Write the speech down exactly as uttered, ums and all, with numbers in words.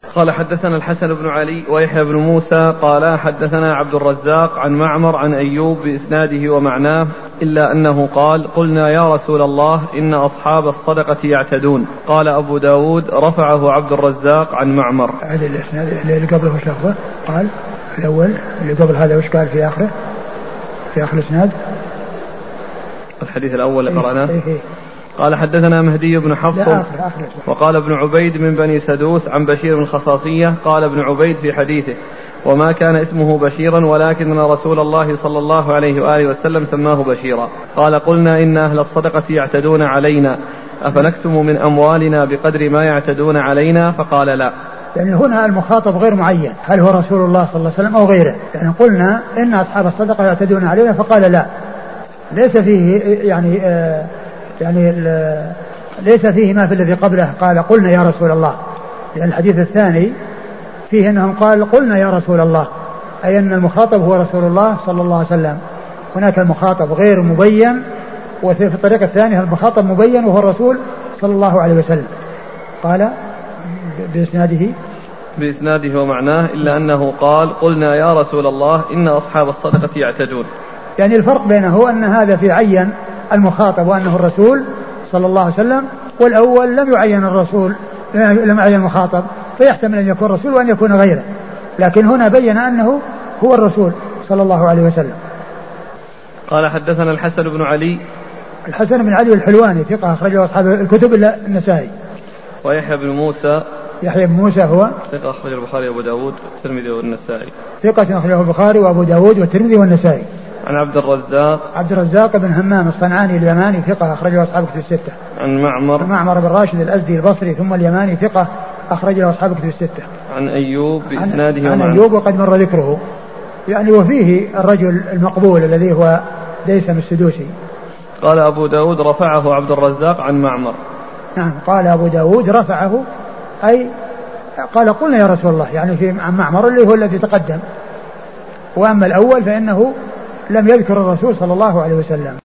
قال حدثنا الحسن بن علي ويحيى بن موسى قال حدثنا عبد الرزاق عن معمر عن أيوب بإسناده ومعناه إلا أنه قال قلنا يا رسول الله إن أصحاب الصدقة يعتدون. قال أبو داود رفعه عبد الرزاق عن معمر. هذا الإسناد اللي قبله وش لفظه؟ قال الأول اللي قبل هذا وش قال في آخره في آخر الإسناد الحديث الأول اللي قرأناه؟ إيه إيه. قال حدثنا مهدي بن حفص آخر آخر وقال ابن عبيد من بني سدوس عن بشير بن الخصاصية قال ابن عبيد في حديثه وما كان اسمه بشيرا ولكن رسول الله صلى الله عليه وآله وسلم سماه بشيرا. قال قلنا إن أهل الصدقة يعتدون علينا أفنكتم من أموالنا بقدر ما يعتدون علينا؟ فقال لا. يعني هنا المخاطب غير معين هل هو رسول الله صلى الله عليه وسلم أو غيره. يعني قلنا إن أصحاب الصدقة يعتدون علينا فقال لا. ليس فيه يعني آه يعني ليس فيه ما في الذي قبله قال قلنا يا رسول الله. يعني الحديث الثاني فيه أنهم قال قلنا يا رسول الله أي أن المخاطب هو رسول الله صلى الله عليه وسلم. هناك المخاطب غير مبين وفي الطريقة الثانية المخاطب مبين وهو الرسول صلى الله عليه وسلم. قال بإسناده بإسناده ومعناه إلا أنه قال قلنا يا رسول الله إن أصحاب الصدقة يعتدون. يعني الفرق بينه أن هذا في عين المخاطب وأنه الرسول صلى الله عليه وسلم والأول لم يعين الرسول لم يعين المخاطب فيحتمل أن يكون رسول وأن يكون غيره. لكن هنا بين أنه هو الرسول صلى الله عليه وسلم. قال حدثنا الحسن بن علي الحسن بن علي الحلواني ثقة أخرجه أصحاب الكتب إلا النسائي. ويحيى بن موسى يحيى بن موسى هو ثقة أخرجه البخاري وأبو داود والترمذي والنسائي. ثقة أخرجه البخاري وأبو داود والترمذي والنسائي. عن عبد الرزاق عبد الرزاق بن همام الصنعاني اليماني ثقة أخرجه أصحاب الكتب الستة. عن معمر معمر بن راشد الأزدي البصري ثم اليماني ثقة أخرجه أصحاب الكتب الستة. عن أيوب بإسناده عن, عن أيوب وقد مر ذكره. يعني وفيه الرجل المقبول الذي هو ديسم السدوسي. قال أبو داود رفعه عبد الرزاق عن معمر. نعم قال أبو داود رفعه أي قال قلنا يا رسول الله يعني في عن معمر اللي هو الذي تقدم. وأما الأول فإنه لم يذكر الرسول صلى الله عليه وسلم.